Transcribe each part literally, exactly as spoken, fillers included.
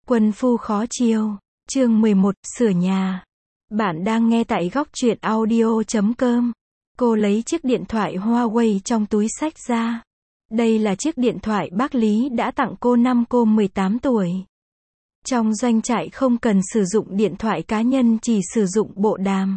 Quân phu khó chiêu. Chương mười một, sửa nhà. Bạn đang nghe tại góc truyện audio chấm com. Cô lấy chiếc điện thoại Huawei trong túi xách ra. Đây là chiếc điện thoại bác Lý đã tặng cô năm cô mười tám tuổi. Trong doanh trại không cần sử dụng điện thoại cá nhân, chỉ sử dụng bộ đàm.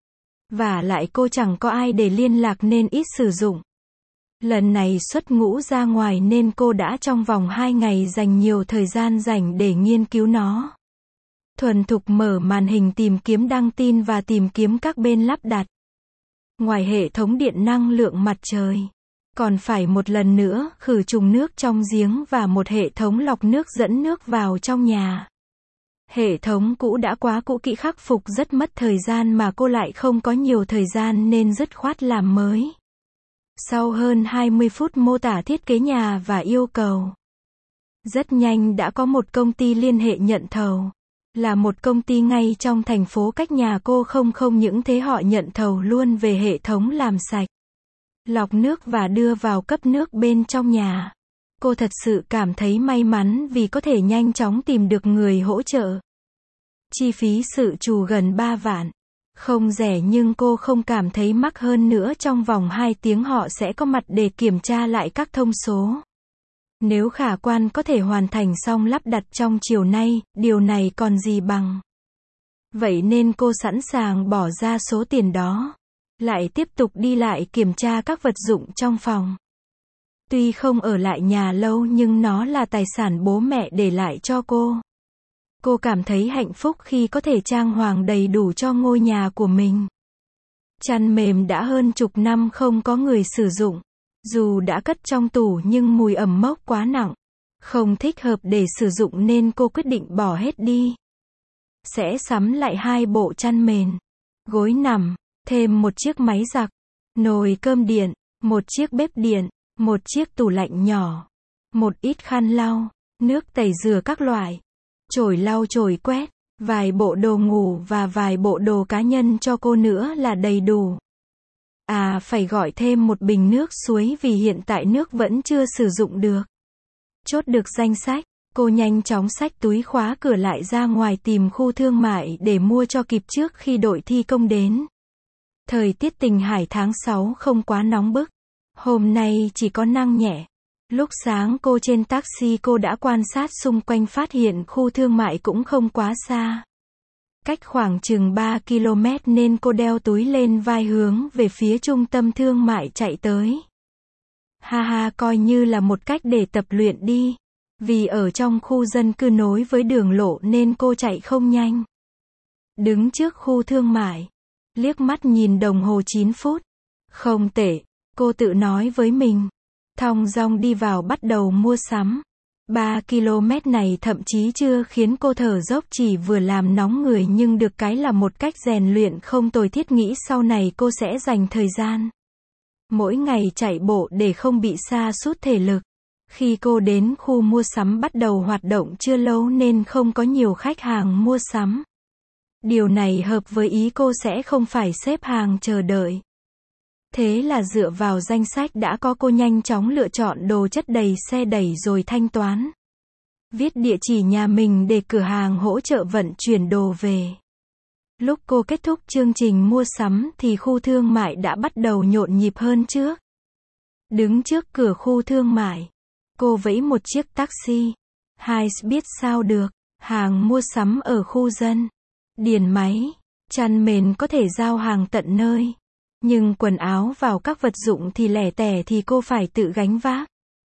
Và lại cô chẳng có ai để liên lạc nên ít sử dụng. Lần này xuất ngũ ra ngoài nên cô đã trong vòng hai ngày dành nhiều thời gian rảnh để nghiên cứu nó. Thuần thục mở màn hình tìm kiếm đăng tin và tìm kiếm các bên lắp đặt. Ngoài hệ thống điện năng lượng mặt trời, còn phải một lần nữa khử trùng nước trong giếng và một hệ thống lọc nước dẫn nước vào trong nhà. Hệ thống cũ đã quá cũ kỹ, khắc phục rất mất thời gian mà cô lại không có nhiều thời gian nên dứt khoát làm mới. Sau hơn hai mươi phút mô tả thiết kế nhà và yêu cầu, rất nhanh đã có một công ty liên hệ nhận thầu. Là một công ty ngay trong thành phố cách nhà cô, không không những thế họ nhận thầu luôn về hệ thống làm sạch, lọc nước và đưa vào cấp nước bên trong nhà. Cô thật sự cảm thấy may mắn vì có thể nhanh chóng tìm được người hỗ trợ. Chi phí sự trù gần ba vạn. Không rẻ nhưng cô không cảm thấy mắc, hơn nữa trong vòng hai tiếng họ sẽ có mặt để kiểm tra lại các thông số. Nếu khả quan có thể hoàn thành xong lắp đặt trong chiều nay, điều này còn gì bằng. Vậy nên cô sẵn sàng bỏ ra số tiền đó. Lại tiếp tục đi lại kiểm tra các vật dụng trong phòng. Tuy không ở lại nhà lâu nhưng nó là tài sản bố mẹ để lại cho cô. Cô cảm thấy hạnh phúc khi có thể trang hoàng đầy đủ cho ngôi nhà của mình. Chăn mềm đã hơn chục năm không có người sử dụng. Dù đã cất trong tủ nhưng mùi ẩm mốc quá nặng, không thích hợp để sử dụng nên cô quyết định bỏ hết đi. Sẽ sắm lại hai bộ chăn mền, gối nằm, thêm một chiếc máy giặt, nồi cơm điện, một chiếc bếp điện, một chiếc tủ lạnh nhỏ, một ít khăn lau, nước tẩy rửa các loại, chổi lau chổi quét, vài bộ đồ ngủ và vài bộ đồ cá nhân cho cô nữa là đầy đủ. À, phải gọi thêm một bình nước suối vì hiện tại nước vẫn chưa sử dụng được. Chốt được danh sách, cô nhanh chóng xách túi khóa cửa lại ra ngoài tìm khu thương mại để mua cho kịp trước khi đội thi công đến. Thời tiết Tình Hải tháng sáu không quá nóng bức. Hôm nay chỉ có nắng nhẹ. Lúc sáng cô trên taxi cô đã quan sát xung quanh, phát hiện khu thương mại cũng không quá xa. Cách khoảng chừng ba ki lô mét nên cô đeo túi lên vai hướng về phía trung tâm thương mại chạy tới. Ha ha, coi như là một cách để tập luyện đi. Vì ở trong khu dân cư nối với đường lộ nên cô chạy không nhanh. Đứng trước khu thương mại, liếc mắt nhìn đồng hồ chín phút. Không tệ, cô tự nói với mình. Thong dong đi vào bắt đầu mua sắm. ba ki lô mét này thậm chí chưa khiến cô thở dốc, chỉ vừa làm nóng người nhưng được cái là một cách rèn luyện không tồi. Thiết nghĩ sau này cô sẽ dành thời gian mỗi ngày chạy bộ để không bị sa sút thể lực. Khi cô đến khu mua sắm bắt đầu hoạt động chưa lâu nên không có nhiều khách hàng mua sắm. Điều này hợp với ý cô, sẽ không phải xếp hàng chờ đợi. Thế là dựa vào danh sách đã có, cô nhanh chóng lựa chọn đồ chất đầy xe đẩy rồi thanh toán. Viết địa chỉ nhà mình để cửa hàng hỗ trợ vận chuyển đồ về. Lúc cô kết thúc chương trình mua sắm thì khu thương mại đã bắt đầu nhộn nhịp hơn trước. Đứng trước cửa khu thương mại, cô vẫy một chiếc taxi. Hai biết sao được, hàng mua sắm ở khu dân, điền máy, chăn mền có thể giao hàng tận nơi. Nhưng quần áo vào các vật dụng thì lẻ tẻ thì cô phải tự gánh vác.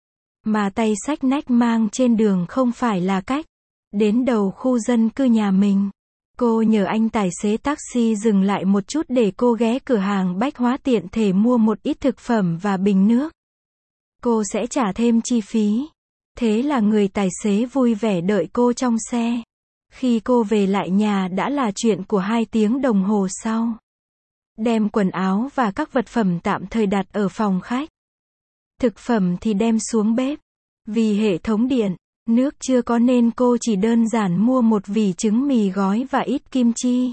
Mà tay xách nách mang trên đường không phải là cách. Đến đầu khu dân cư nhà mình, cô nhờ anh tài xế taxi dừng lại một chút để cô ghé cửa hàng bách hóa tiện thể mua một ít thực phẩm và bình nước. Cô sẽ trả thêm chi phí. Thế là người tài xế vui vẻ đợi cô trong xe. Khi cô về lại nhà đã là chuyện của hai tiếng đồng hồ sau. Đem quần áo và các vật phẩm tạm thời đặt ở phòng khách. Thực phẩm thì đem xuống bếp. Vì hệ thống điện, nước chưa có nên cô chỉ đơn giản mua một vỉ trứng mì gói và ít kim chi.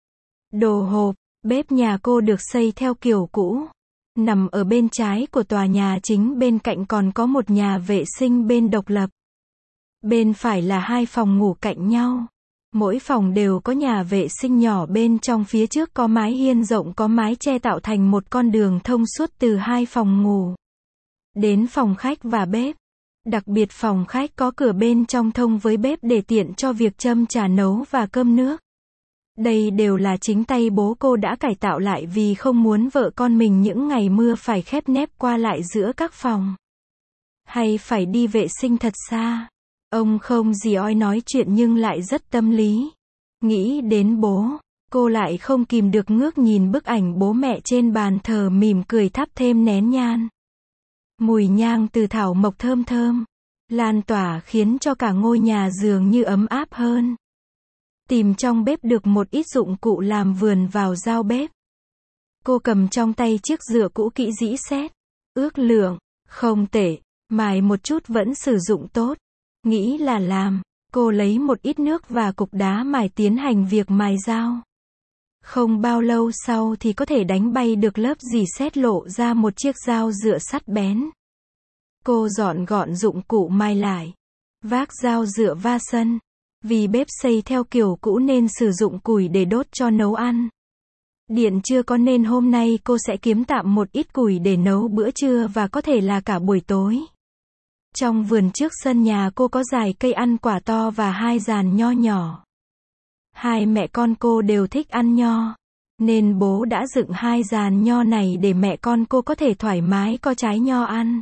Đồ hộp, bếp nhà cô được xây theo kiểu cũ. Nằm ở bên trái của tòa nhà chính, bên cạnh còn có một nhà vệ sinh bên độc lập. Bên phải là hai phòng ngủ cạnh nhau. Mỗi phòng đều có nhà vệ sinh nhỏ, bên trong phía trước có mái hiên rộng có mái che tạo thành một con đường thông suốt từ hai phòng ngủ đến phòng khách và bếp. Đặc biệt phòng khách có cửa bên trong thông với bếp để tiện cho việc châm trà nấu và cơm nước. Đây đều là chính tay bố cô đã cải tạo lại vì không muốn vợ con mình những ngày mưa phải khép nép qua lại giữa các phòng, hay phải đi vệ sinh thật xa. Ông không gì oi nói chuyện nhưng lại rất tâm lý. Nghĩ đến bố, cô lại không kìm được ngước nhìn bức ảnh bố mẹ trên bàn thờ, mỉm cười thắp thêm nén nhang. Mùi nhang từ thảo mộc thơm thơm lan tỏa khiến cho cả ngôi nhà dường như ấm áp hơn. Tìm trong bếp được một ít dụng cụ làm vườn vào giao bếp. Cô cầm trong tay chiếc rửa cũ kỹ dĩ xét, ước lượng, không tệ, mài một chút vẫn sử dụng tốt. Nghĩ là làm, cô lấy một ít nước và cục đá mài tiến hành việc mài dao. Không bao lâu sau thì có thể đánh bay được lớp dì xét, lộ ra một chiếc dao dựa sắt bén. Cô dọn gọn dụng cụ mài lại, vác dao dựa va sân. Vì bếp xây theo kiểu cũ nên sử dụng củi để đốt cho nấu ăn. Điện chưa có nên hôm nay cô sẽ kiếm tạm một ít củi để nấu bữa trưa và có thể là cả buổi tối. Trong vườn trước sân nhà cô có vài cây ăn quả to và hai giàn nho nhỏ. Hai mẹ con cô đều thích ăn nho, nên bố đã dựng hai giàn nho này để mẹ con cô có thể thoải mái có trái nho ăn.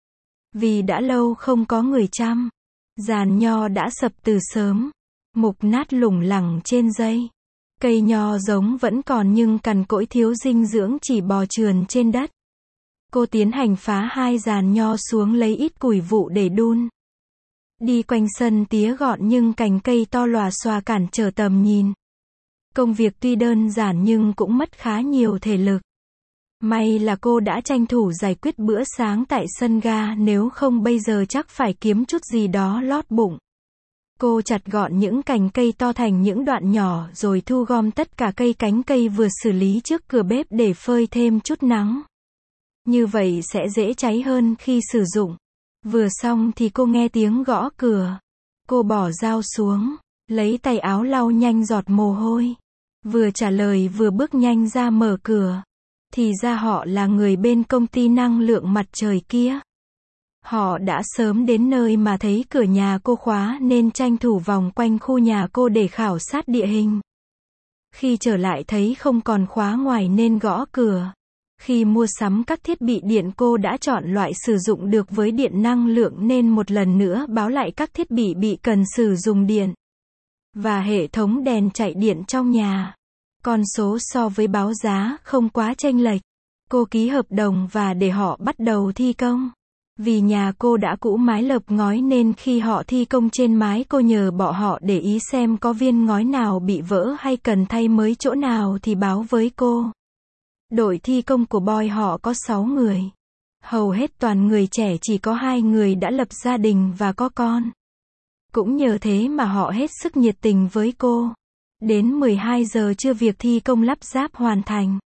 Vì đã lâu không có người chăm, giàn nho đã sập từ sớm, mục nát lủng lẳng trên dây. Cây nho giống vẫn còn nhưng cằn cỗi thiếu dinh dưỡng chỉ bò trườn trên đất. Cô tiến hành phá hai giàn nho xuống lấy ít củi vụ để đun. Đi quanh sân tía gọn nhưng cành cây to lòa xòa cản trở tầm nhìn. Công việc tuy đơn giản nhưng cũng mất khá nhiều thể lực. May là cô đã tranh thủ giải quyết bữa sáng tại sân ga, nếu không bây giờ chắc phải kiếm chút gì đó lót bụng. Cô chặt gọn những cành cây to thành những đoạn nhỏ rồi thu gom tất cả cây cánh cây vừa xử lý trước cửa bếp để phơi thêm chút nắng. Như vậy sẽ dễ cháy hơn khi sử dụng. Vừa xong thì cô nghe tiếng gõ cửa. Cô bỏ dao xuống, lấy tay áo lau nhanh giọt mồ hôi. Vừa trả lời vừa bước nhanh ra mở cửa. Thì ra họ là người bên công ty năng lượng mặt trời kia. Họ đã sớm đến nơi mà thấy cửa nhà cô khóa nên tranh thủ vòng quanh khu nhà cô để khảo sát địa hình. Khi trở lại thấy không còn khóa ngoài nên gõ cửa. Khi mua sắm các thiết bị điện cô đã chọn loại sử dụng được với điện năng lượng nên một lần nữa báo lại các thiết bị bị cần sử dụng điện. Và hệ thống đèn chạy điện trong nhà. Con số so với báo giá không quá chênh lệch. Cô ký hợp đồng và để họ bắt đầu thi công. Vì nhà cô đã cũ mái lợp ngói nên khi họ thi công trên mái cô nhờ bọn họ để ý xem có viên ngói nào bị vỡ hay cần thay mới chỗ nào thì báo với cô. Đội thi công của Boy họ có sáu người. Hầu hết toàn người trẻ, chỉ có hai người đã lập gia đình và có con. Cũng nhờ thế mà họ hết sức nhiệt tình với cô. Đến mười hai giờ trưa việc thi công lắp ráp hoàn thành.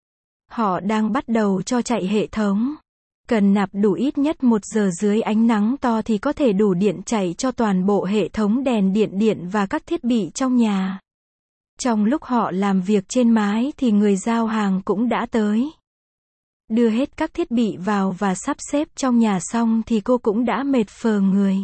Họ đang bắt đầu cho chạy hệ thống. Cần nạp đủ ít nhất một giờ dưới ánh nắng to thì có thể đủ điện chạy cho toàn bộ hệ thống đèn điện điện và các thiết bị trong nhà. Trong lúc họ làm việc trên mái thì người giao hàng cũng đã tới. Đưa hết các thiết bị vào và sắp xếp trong nhà xong thì cô cũng đã mệt phờ người.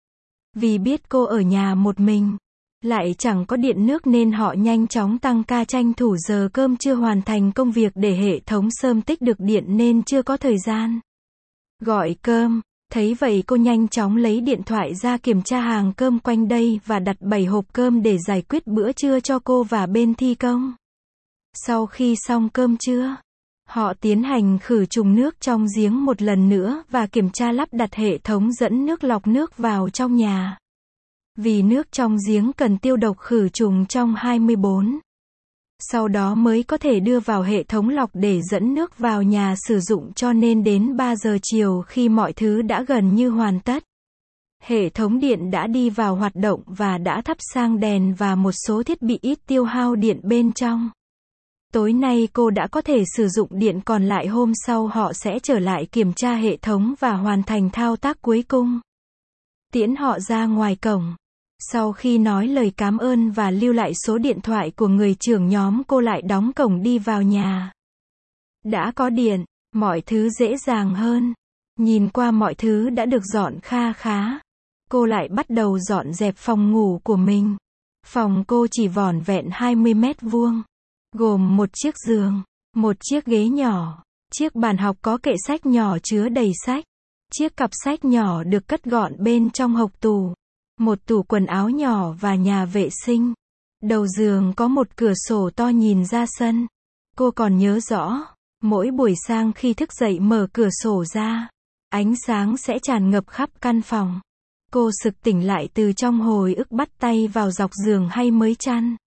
Vì biết cô ở nhà một mình, lại chẳng có điện nước nên họ nhanh chóng tăng ca tranh thủ giờ cơm trưa hoàn thành công việc để hệ thống sớm tích được điện nên chưa có thời gian gọi cơm. Thấy vậy cô nhanh chóng lấy điện thoại ra kiểm tra hàng cơm quanh đây và đặt bảy hộp cơm để giải quyết bữa trưa cho cô và bên thi công. Sau khi xong cơm trưa, họ tiến hành khử trùng nước trong giếng một lần nữa và kiểm tra lắp đặt hệ thống dẫn nước lọc nước vào trong nhà. Vì nước trong giếng cần tiêu độc khử trùng trong hai mươi bốn. Sau đó mới có thể đưa vào hệ thống lọc để dẫn nước vào nhà sử dụng, cho nên đến ba giờ chiều khi mọi thứ đã gần như hoàn tất. Hệ thống điện đã đi vào hoạt động và đã thắp sang đèn và một số thiết bị ít tiêu hao điện bên trong. Tối nay cô đã có thể sử dụng điện, còn lại hôm sau họ sẽ trở lại kiểm tra hệ thống và hoàn thành thao tác cuối cùng. tiễn họ ra ngoài cổng. Sau khi nói lời cảm ơn và lưu lại số điện thoại của người trưởng nhóm, cô lại đóng cổng đi vào nhà. Đã có điện, mọi thứ dễ dàng hơn. Nhìn qua mọi thứ đã được dọn kha khá. Cô lại bắt đầu dọn dẹp phòng ngủ của mình. Phòng cô chỉ vỏn vẹn hai mươi mét vuông. Gồm một chiếc giường, một chiếc ghế nhỏ, chiếc bàn học có kệ sách nhỏ chứa đầy sách. Chiếc cặp sách nhỏ được cất gọn bên trong hộc tủ. Một tủ quần áo nhỏ và nhà vệ sinh. Đầu giường có một cửa sổ to nhìn ra sân. Cô còn nhớ rõ, mỗi buổi sáng khi thức dậy mở cửa sổ ra, ánh sáng sẽ tràn ngập khắp căn phòng. Cô sực tỉnh lại từ trong hồi ức, bắt tay vào dọc giường hay mới chăn,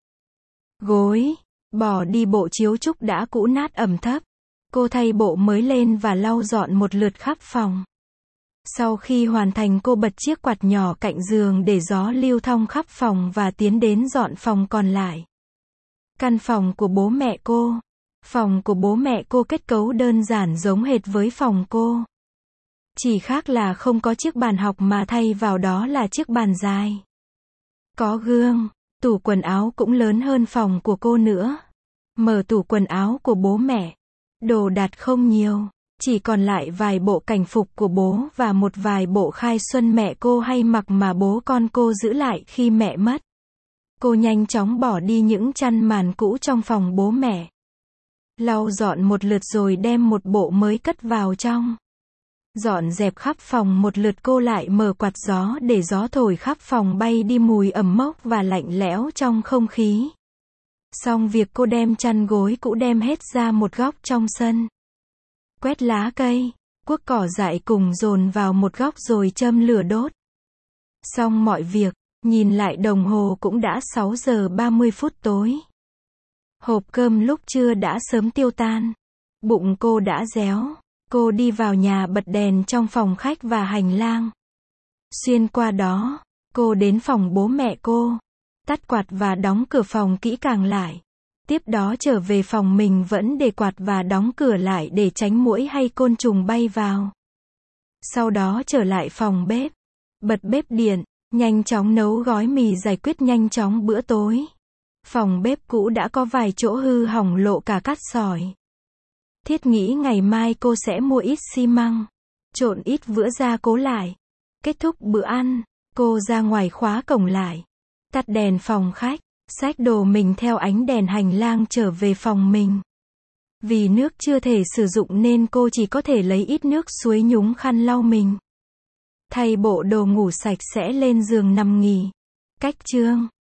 gối, bỏ đi bộ chiếu trúc đã cũ nát ẩm thấp. Cô thay bộ mới lên và lau dọn một lượt khắp phòng. Sau khi hoàn thành, cô bật chiếc quạt nhỏ cạnh giường để gió lưu thông khắp phòng và tiến đến dọn phòng còn lại. Căn phòng của bố mẹ cô. Phòng của bố mẹ cô kết cấu đơn giản giống hệt với phòng cô. Chỉ khác là không có chiếc bàn học mà thay vào đó là chiếc bàn dài. Có gương, tủ quần áo cũng lớn hơn phòng của cô nữa. Mở tủ quần áo của bố mẹ. Đồ đạc không nhiều, chỉ còn lại vài bộ cảnh phục của bố và một vài bộ khai xuân mẹ cô hay mặc mà bố con cô giữ lại khi mẹ mất. Cô nhanh chóng bỏ đi những chăn màn cũ trong phòng bố mẹ. Lau dọn một lượt rồi đem một bộ mới cất vào trong. Dọn dẹp khắp phòng một lượt, cô lại mở quạt gió để gió thổi khắp phòng bay đi mùi ẩm mốc và lạnh lẽo trong không khí. Xong việc, cô đem chăn gối cũ đem hết ra một góc trong sân. Quét lá cây, cuốc cỏ dại cùng dồn vào một góc rồi châm lửa đốt. Xong mọi việc, nhìn lại đồng hồ cũng đã sáu giờ ba mươi phút tối. Hộp cơm lúc trưa đã sớm tiêu tan. Bụng cô đã réo. Cô đi vào nhà bật đèn trong phòng khách và hành lang. Xuyên qua đó, cô đến phòng bố mẹ cô. Tắt quạt và đóng cửa phòng kỹ càng lại. Tiếp đó trở về phòng mình, vẫn để quạt và đóng cửa lại để tránh muỗi hay côn trùng bay vào. Sau đó trở lại phòng bếp. Bật bếp điện, nhanh chóng nấu gói mì, giải quyết nhanh chóng bữa tối. Phòng bếp cũ đã có vài chỗ hư hỏng, lộ cả cát sỏi. Thiết nghĩ ngày mai cô sẽ mua ít xi măng, trộn ít vữa ra cố lại. Kết thúc bữa ăn, cô ra ngoài khóa cổng lại. Tắt đèn phòng khách, xách đồ mình theo ánh đèn hành lang trở về phòng mình. Vì nước chưa thể sử dụng nên cô chỉ có thể lấy ít nước suối nhúng khăn lau mình. Thay bộ đồ ngủ sạch sẽ lên giường nằm nghỉ. Cách chương